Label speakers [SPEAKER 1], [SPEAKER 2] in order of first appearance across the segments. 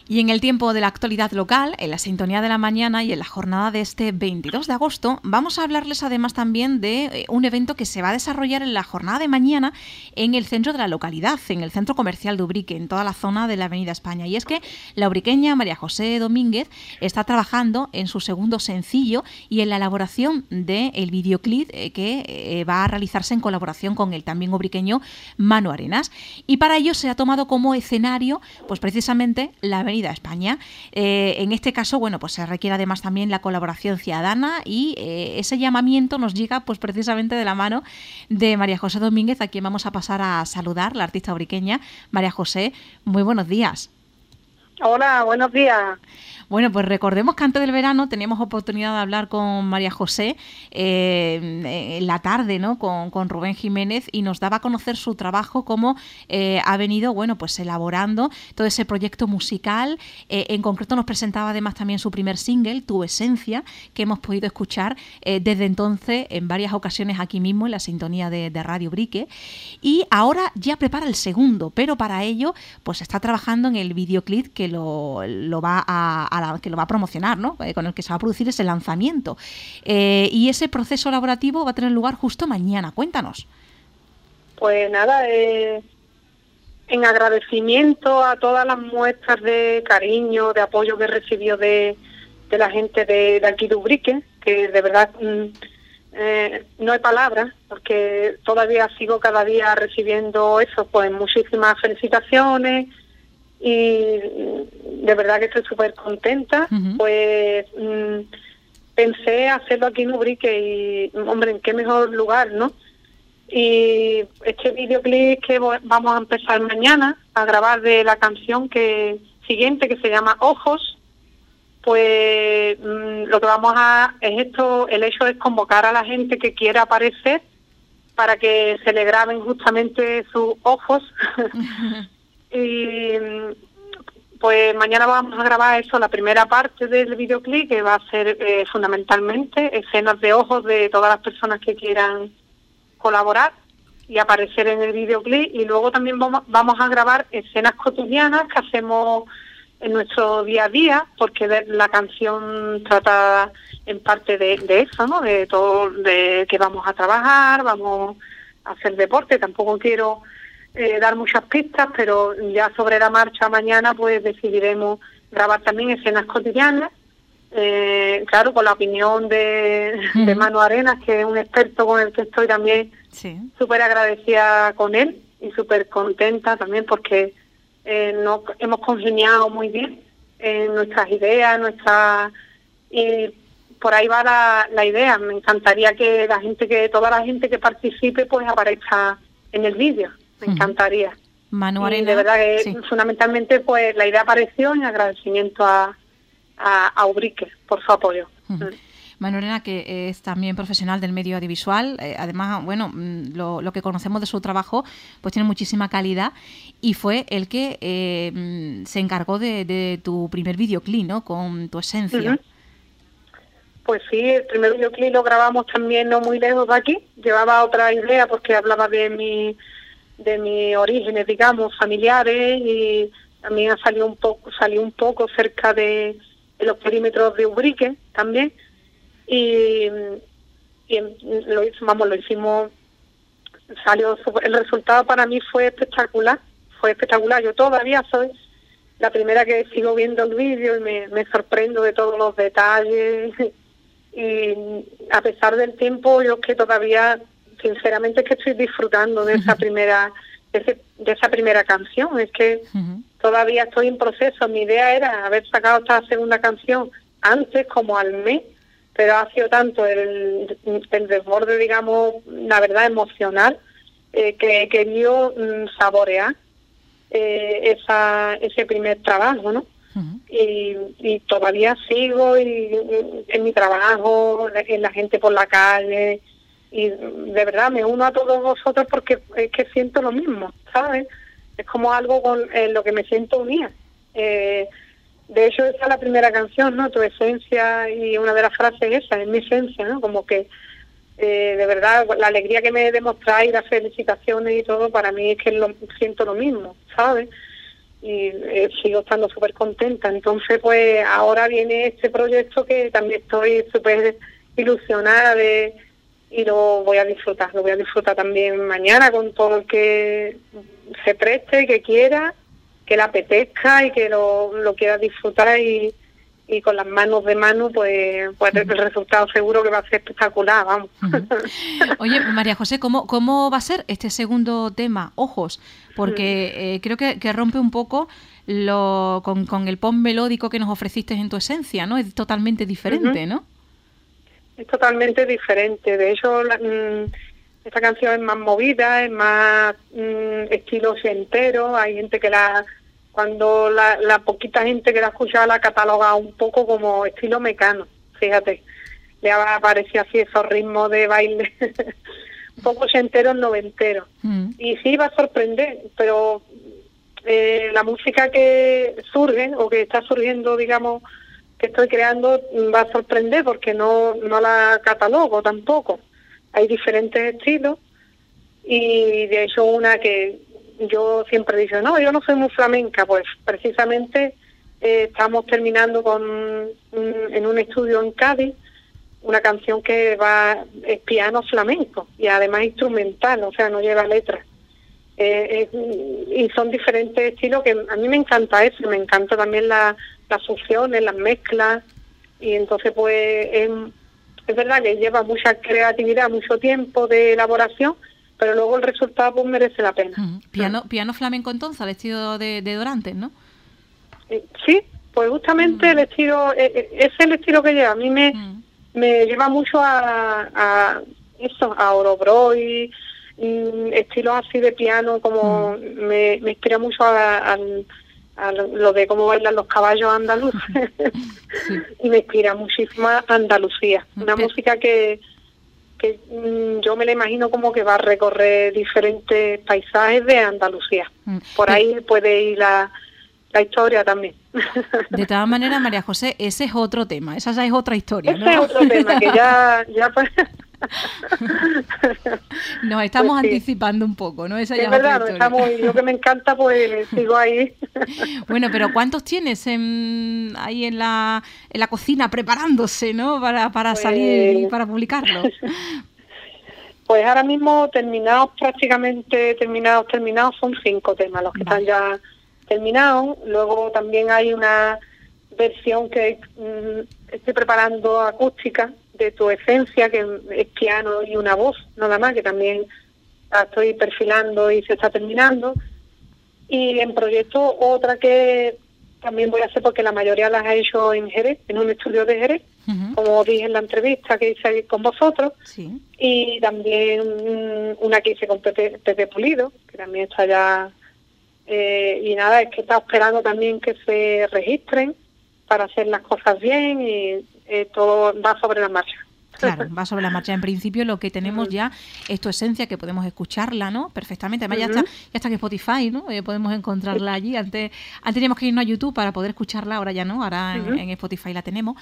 [SPEAKER 1] Y en el tiempo de la actualidad local, en la sintonía de la mañana y en la jornada de este 22 de agosto, vamos a hablarles además también de un evento que se va a desarrollar en la jornada de mañana en el centro de la localidad, en el centro comercial de Ubrique, en toda la zona de la Avenida España. Y es que la ubriqueña María José Domínguez está trabajando en su segundo sencillo y en la elaboración del videoclip que va a realizarse en colaboración con el también ubriqueño Manu Arenas. Y para ello se ha tomado como escenario, pues precisamente la Avenida España. En este caso, bueno, pues se requiere además también la colaboración ciudadana y ese llamamiento nos llega pues precisamente de la mano de María José Domínguez, a quien vamos a pasar a saludar, la artista ubriqueña. María José, muy buenos días.
[SPEAKER 2] Hola, buenos días.
[SPEAKER 1] Bueno, pues recordemos que antes del verano teníamos oportunidad de hablar con María José en la tarde, ¿no? Con Rubén Jiménez, y nos daba a conocer su trabajo, cómo ha venido, bueno, pues elaborando todo ese proyecto musical. En concreto nos presentaba además también su primer single, Tu Esencia, que hemos podido escuchar desde entonces en varias ocasiones aquí mismo en la sintonía de Radio Ubrique. Y ahora ya prepara el segundo, pero para ello pues está trabajando en el videoclip que lo va a promocionar, ¿no? Con el que se va a producir ese lanzamiento. Y ese proceso elaborativo va a tener lugar justo mañana. Cuéntanos.
[SPEAKER 2] Pues nada, en agradecimiento a todas las muestras de cariño, de apoyo que recibió de la gente de aquí de Ubrique, que de verdad no hay palabras, porque todavía sigo cada día recibiendo eso, pues muchísimas felicitaciones, y de verdad que estoy súper contenta. Pues pensé hacerlo aquí en Ubrique y, hombre, en qué mejor lugar, ¿no? Y este videoclip que vamos a empezar mañana a grabar de la canción siguiente, que se llama Ojos, pues lo que vamos a es esto, el hecho es convocar a la gente que quiera aparecer para que se le graben justamente sus ojos. Y pues mañana vamos a grabar eso, la primera parte del videoclip, que va a ser fundamentalmente escenas de ojos de todas las personas que quieran colaborar y aparecer en el videoclip. Y luego también vamos a grabar escenas cotidianas que hacemos en nuestro día a día, porque la canción trata en parte de eso, ¿no? De todo, de que vamos a trabajar, vamos a hacer deporte. Tampoco quiero dar muchas pistas, pero ya sobre la marcha mañana pues decidiremos grabar también escenas cotidianas, claro, con la opinión de Manu Arenas, que es un experto con el que estoy también súper agradecida con él y súper contenta también, porque hemos congeniado muy bien en nuestras ideas, y por ahí va la idea. Me encantaría que toda la gente que participe pues aparezca en el vídeo. Me encantaría.
[SPEAKER 1] Manu Arenas,
[SPEAKER 2] de verdad que fundamentalmente pues la idea apareció en agradecimiento a Ubrique por su apoyo.
[SPEAKER 1] Manu Arenas, que es también profesional del medio audiovisual, además, bueno, lo que conocemos de su trabajo pues tiene muchísima calidad, y fue el que se encargó de tu primer videoclip, ¿no? Con Tu Esencia.
[SPEAKER 2] Pues sí, el primer videoclip lo grabamos también no muy lejos de aquí. Llevaba otra idea porque hablaba de mis orígenes, digamos, familiares, y también salió un poco cerca de los perímetros de Ubrique también, y lo hicimos, el resultado para mí fue espectacular. Yo todavía soy la primera que sigo viendo el vídeo y me sorprendo de todos los detalles, y a pesar del tiempo, yo que todavía sinceramente es que estoy disfrutando de esa primera canción. Es que todavía estoy en proceso. Mi idea era haber sacado esta segunda canción antes, como al mes, pero ha sido tanto el desborde, digamos, la verdad, emocional, que he querido saborear ese primer trabajo, ¿no? Y todavía sigo en mi trabajo, en la gente por la calle, y de verdad me uno a todos vosotros porque es que siento lo mismo, ¿sabes? Es como algo con lo que me siento unida. De hecho, esa es la primera canción, ¿no? Tu esencia, y una de las frases es mi esencia, ¿no? Como que de verdad la alegría que me demostráis, las felicitaciones y todo, para mí es que siento lo mismo, ¿sabes? sigo estando súper contenta. Entonces, pues ahora viene este proyecto que también estoy súper ilusionada y lo voy a disfrutar también mañana con todo el que se preste, que quiera, que le apetezca y que lo quiera disfrutar y con las manos de mano, pues el resultado seguro que va a ser espectacular, vamos.
[SPEAKER 1] Oye, María José, ¿cómo va a ser este segundo tema, Ojos? Porque creo que rompe un poco con el pop melódico que nos ofreciste en tu esencia, ¿no? Es totalmente diferente, ¿no?
[SPEAKER 2] Es totalmente diferente. De hecho, esta canción es más movida, es más estilo ochentero. Hay gente que cuando la poquita gente que la ha escuchado la cataloga un poco como estilo Mecano, fíjate. Le aparecía así esos ritmos de baile un poco ochenteros, noventeros. Y sí, va a sorprender, pero la música que surge o que está surgiendo, digamos, que estoy creando, va a sorprender porque no la catalogo tampoco. Hay diferentes estilos y de hecho una que yo siempre digo, no, yo no soy muy flamenca, pues precisamente estamos terminando en un estudio en Cádiz una canción que es piano flamenco y además instrumental, o sea, no lleva letras. Y son diferentes estilos que a mí me encanta eso, me encanta también las fusiones, las mezclas, y entonces pues es verdad que lleva mucha creatividad, mucho tiempo de elaboración, pero luego el resultado pues merece la pena.
[SPEAKER 1] Piano flamenco entonces, al estilo de Dorantes, ¿no?
[SPEAKER 2] Sí, pues justamente el estilo, es el estilo que lleva. A mí me lleva mucho a Orobroy, estilos así de piano, como me inspira mucho a lo de cómo bailan los caballos andaluces. Sí. Y me inspira muchísimo a Andalucía, una música que yo me la imagino como que va a recorrer diferentes paisajes de Andalucía. Por ahí puede ir la historia también.
[SPEAKER 1] De todas maneras, María José, ese es otro tema, esa ya es otra historia, ¿no?
[SPEAKER 2] Ese es otro tema que ya pues...
[SPEAKER 1] Nos estamos anticipando un poco, ¿no? Esa ya
[SPEAKER 2] es verdad, yo que me encanta, pues sigo ahí.
[SPEAKER 1] Bueno, pero ¿cuántos tienes ahí en la cocina preparándose, ¿no? Para salir y para publicarlo.
[SPEAKER 2] Pues ahora mismo prácticamente terminados, son 5 temas los que están ya terminados. Luego también hay una versión que estoy preparando acústica de Tu Esencia, que es piano y una voz, nada más, que también la estoy perfilando y se está terminando. Y en proyecto otra que también voy a hacer, porque la mayoría las he hecho en Jerez, en un estudio de Jerez, como dije en la entrevista que hice con vosotros. Sí. Y también una que hice con Pepe Pulido, que también está ya... y nada, es que está esperando también que se registren para hacer las cosas bien y todo va sobre la marcha.
[SPEAKER 1] Claro, va sobre la marcha. En principio lo que tenemos ya es Tu Esencia, que podemos escucharla, ¿no? Perfectamente. Además ya está en Spotify, ¿no? Podemos encontrarla allí. Antes teníamos que irnos a YouTube para poder escucharla, ahora ya no, ahora en Spotify la tenemos.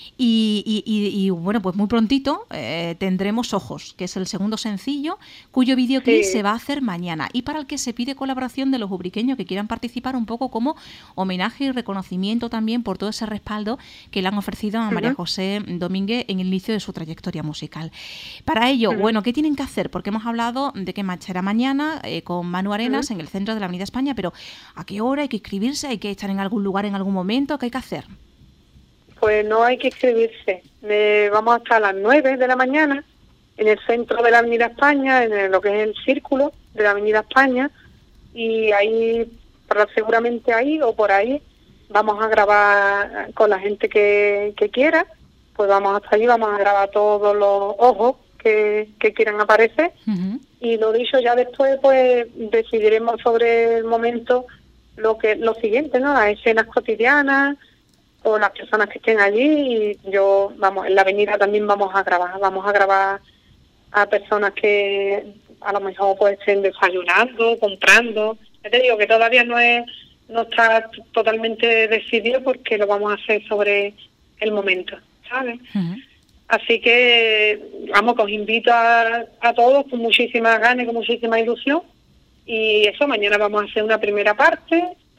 [SPEAKER 1] Y bueno, pues muy prontito tendremos Ojos, que es el segundo sencillo, cuyo videoclip se va a hacer mañana, y para el que se pide colaboración de los ubriqueños que quieran participar, un poco como homenaje y reconocimiento también por todo ese respaldo que le han ofrecido a María José Domínguez en el inicio de su trayectoria musical. Para ello, bueno, ¿qué tienen que hacer? Porque hemos hablado de que será mañana con Manu Arenas en el centro de la Avenida España, pero ¿a qué hora hay que inscribirse? ¿Hay que estar en algún lugar en algún momento? ¿Qué hay que hacer?
[SPEAKER 2] Pues no hay que inscribirse. Vamos hasta las 9 de la mañana en el centro de la Avenida España, en lo que es el círculo de la Avenida España, y ahí, seguramente ahí o por ahí, vamos a grabar con la gente que quiera. Pues vamos hasta allí, vamos a grabar todos los ojos que quieran aparecer. Y lo dicho, ya después pues decidiremos sobre el momento lo siguiente, ¿no? Las escenas cotidianas o las personas que estén allí, y en la avenida también vamos a grabar a personas que a lo mejor pues estén desayunando, comprando. Ya te digo que todavía no está totalmente decidido, porque lo vamos a hacer sobre el momento, ¿sabes? Así que que os invito a todos con muchísimas ganas y con muchísima ilusión, y eso, mañana vamos a hacer una primera parte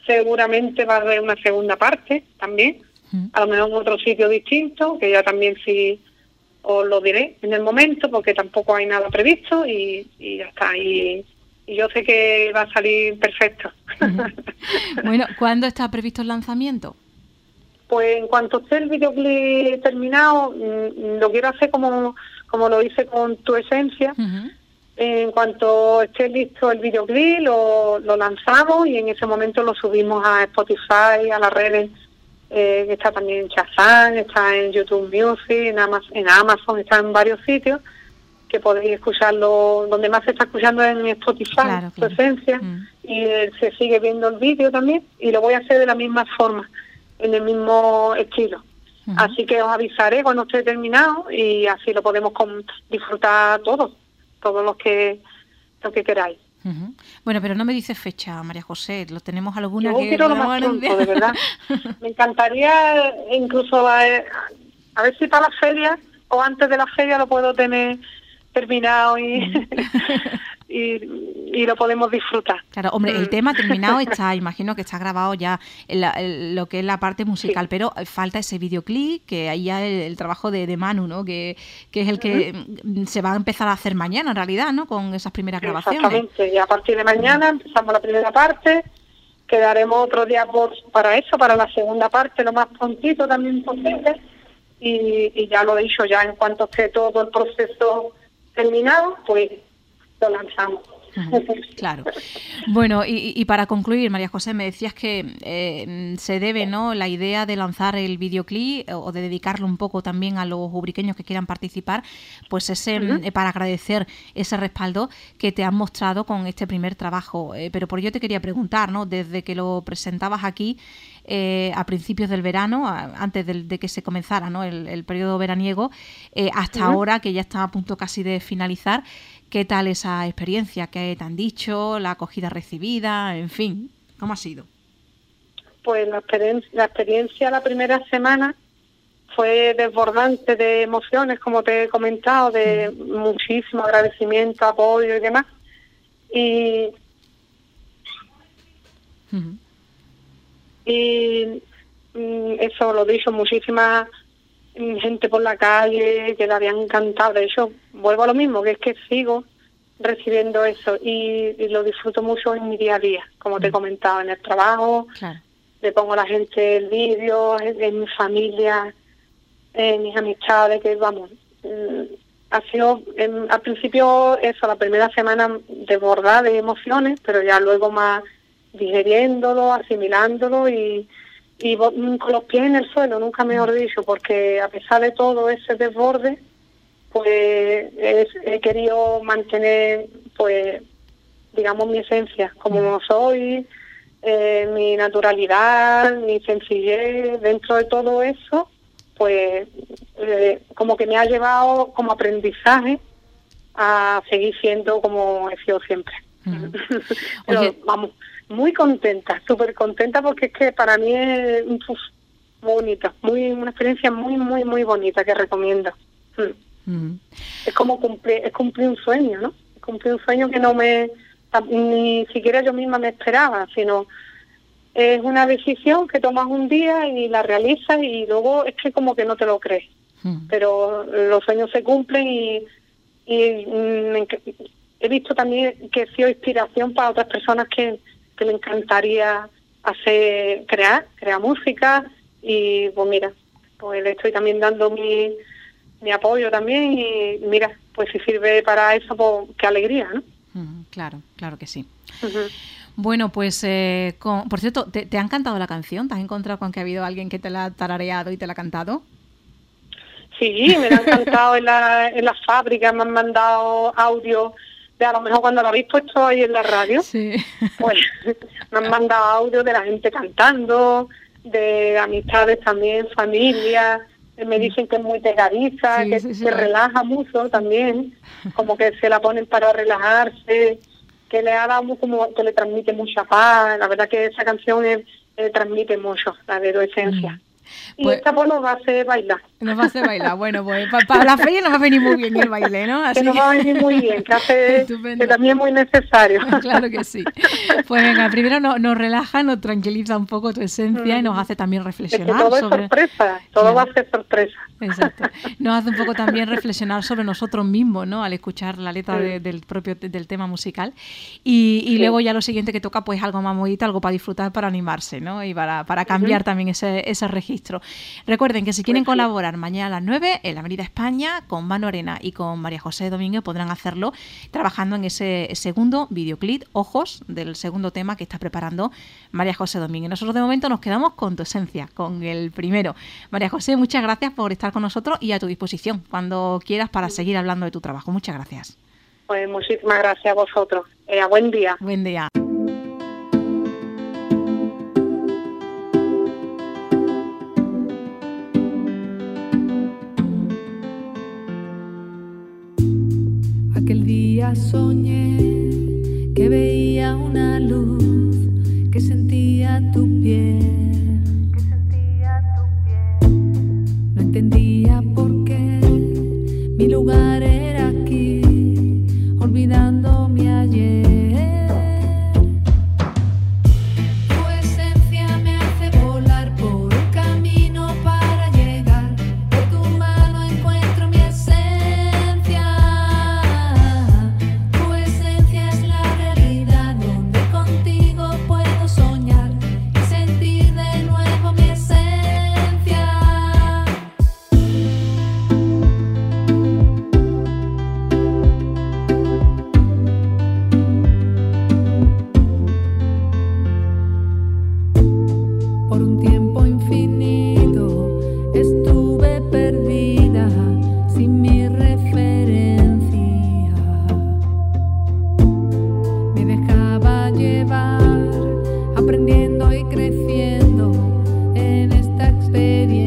[SPEAKER 2] seguramente va a haber una segunda parte también, a lo mejor en otro sitio distinto, que ya también sí os lo diré en el momento, porque tampoco hay nada previsto y ya está. Y yo sé que va a salir perfecto.
[SPEAKER 1] Bueno, ¿cuándo está previsto el lanzamiento?
[SPEAKER 2] Pues en cuanto esté el videoclip terminado, lo quiero hacer como lo hice con Tu Esencia. En cuanto esté listo el videoclip, lo lanzamos y en ese momento lo subimos a Spotify, a las redes, que está también en Shazam, está en YouTube Music, en Amazon, está en varios sitios, que podéis escucharlo. Donde más se está escuchando es en Spotify, claro. Tu Esencia, y se sigue viendo el vídeo también, y lo voy a hacer de la misma forma, en el mismo estilo. Así que os avisaré cuando esté terminado y así lo podemos disfrutar todos los que queráis.
[SPEAKER 1] Bueno, pero no me dices fecha, María José. ¿Lo tenemos alguna?
[SPEAKER 2] Yo quiero lo más pronto, de verdad. Me encantaría incluso a ver si para la feria o antes de la feria lo puedo tener terminado y lo podemos disfrutar.
[SPEAKER 1] Claro, hombre, el tema terminado está, imagino que está grabado ya en lo que es la parte musical, sí. Pero falta ese videoclip, que ahí ya el trabajo de Manu, ¿no? Que es el que se va a empezar a hacer mañana, en realidad, ¿no? Con esas primeras grabaciones.
[SPEAKER 2] Exactamente, y a partir de mañana empezamos la primera parte, quedaremos otro día para eso, para la segunda parte, lo más prontito también posible, y ya lo he dicho, ya en cuanto esté todo el proceso terminado, pues lo lanzamos.
[SPEAKER 1] Claro. Bueno, y para concluir, María José, me decías que se debe, ¿no?, la idea de lanzar el videoclip o de dedicarlo un poco también a los ubriqueños que quieran participar, pues para agradecer ese respaldo que te han mostrado con este primer trabajo. Pero por ello te quería preguntar, ¿no?, desde que lo presentabas aquí a principios del verano, antes de que se comenzara, ¿no?, el periodo veraniego, hasta ahora, que ya está a punto casi de finalizar, ¿qué tal esa experiencia? ¿Qué te han dicho? ¿La acogida recibida? En fin, ¿cómo ha sido?
[SPEAKER 2] Pues la experiencia la primera semana fue desbordante de emociones, como te he comentado, de muchísimo agradecimiento, apoyo y demás. Y eso lo he dicho, muchísimas gente por la calle que le habían encantado. De hecho, vuelvo a lo mismo, que es que sigo recibiendo eso y lo disfruto mucho en mi día a día, como te he comentado, en el trabajo. Claro. Le pongo a la gente el vídeo, en mi familia, en mis amistades, que vamos, ha sido al principio eso, la primera semana desbordada de emociones, pero ya luego más digeriéndolo, asimilándolo y con los pies en el suelo, nunca mejor dicho, porque a pesar de todo ese desborde, pues he querido mantener, pues, digamos, mi esencia, como soy, mi naturalidad, mi sencillez. Dentro de todo eso, pues, como que me ha llevado como aprendizaje a seguir siendo como he sido siempre. Pero, vamos, muy contenta, súper contenta, porque es que para mí es muy bonita, una experiencia muy, muy, muy bonita que recomiendo. Es como cumplir un sueño, ¿no? Cumplir un sueño que ni siquiera yo misma me esperaba, sino es una decisión que tomas un día y la realizas y luego es que como que no te lo crees. Pero los sueños se cumplen y he visto también que he sido inspiración para otras personas que le encantaría crear música, y pues mira, pues le estoy también dando mi apoyo también, y mira, pues si sirve para eso, pues qué alegría, ¿no?
[SPEAKER 1] Claro que sí. Bueno, pues por cierto, ¿te ha encantado la canción? ¿Te has encontrado con que ha habido alguien que te la ha tarareado y te la ha cantado?
[SPEAKER 2] Sí, me la han cantado en la fábrica, me han mandado audio. A lo mejor cuando lo habéis puesto ahí en la radio, sí. Pues me han mandado audio de la gente cantando, de amistades también, familia. Me dicen que es muy pegadiza, sí, que se relaja mucho también, como que se la ponen para relajarse, que le ha dado como que le transmite mucha paz. La verdad que esa canción le transmite mucho, la de Tu Esencia. Y pues esta pues nos va a hacer bailar.
[SPEAKER 1] Nos va a hacer bailar. Bueno, pues para la feria nos va a venir muy bien el baile, ¿no?
[SPEAKER 2] Así que nos va a venir muy bien, que también es muy necesario.
[SPEAKER 1] Claro que sí. Pues venga, primero nos relaja, nos tranquiliza un poco tu esencia y nos hace también reflexionar.
[SPEAKER 2] Es que todo es sorpresa, todo va a ser sorpresa.
[SPEAKER 1] Exacto. Nos hace un poco también reflexionar sobre nosotros mismos, ¿no? Al escuchar la letra del tema musical. Y luego ya lo siguiente que toca, pues algo más movidito, algo para disfrutar, para animarse, ¿no? Y para cambiar también ese registro. Recuerden que si quieren colaborar mañana a las 9 en la Avenida España con Manu Arena y con María José Domínguez, podrán hacerlo trabajando en ese segundo videoclip, Ojos, del segundo tema que está preparando María José Domínguez. Nosotros de momento nos quedamos con tu esencia, con el primero. María José, muchas gracias por estar con nosotros y a tu disposición cuando quieras para seguir hablando de tu trabajo. Muchas gracias.
[SPEAKER 2] Pues muchísimas gracias a vosotros. Buen día.
[SPEAKER 1] Buen día.
[SPEAKER 3] Aquel día soñé que veía una luz, que sentía tu piel, no entendía por qué mi lugar era aquí, olvidando mi ayer. Tu esencia me hace volar por un camino para llegar, por tu mano encuentro mi esencia. Tu esencia es la realidad donde contigo puedo soñar y sentir de nuevo mi esencia. Por un tiempo infinito estuve perdida sin mi referencia. Me dejaba llevar, aprendiendo y creciendo en esta experiencia.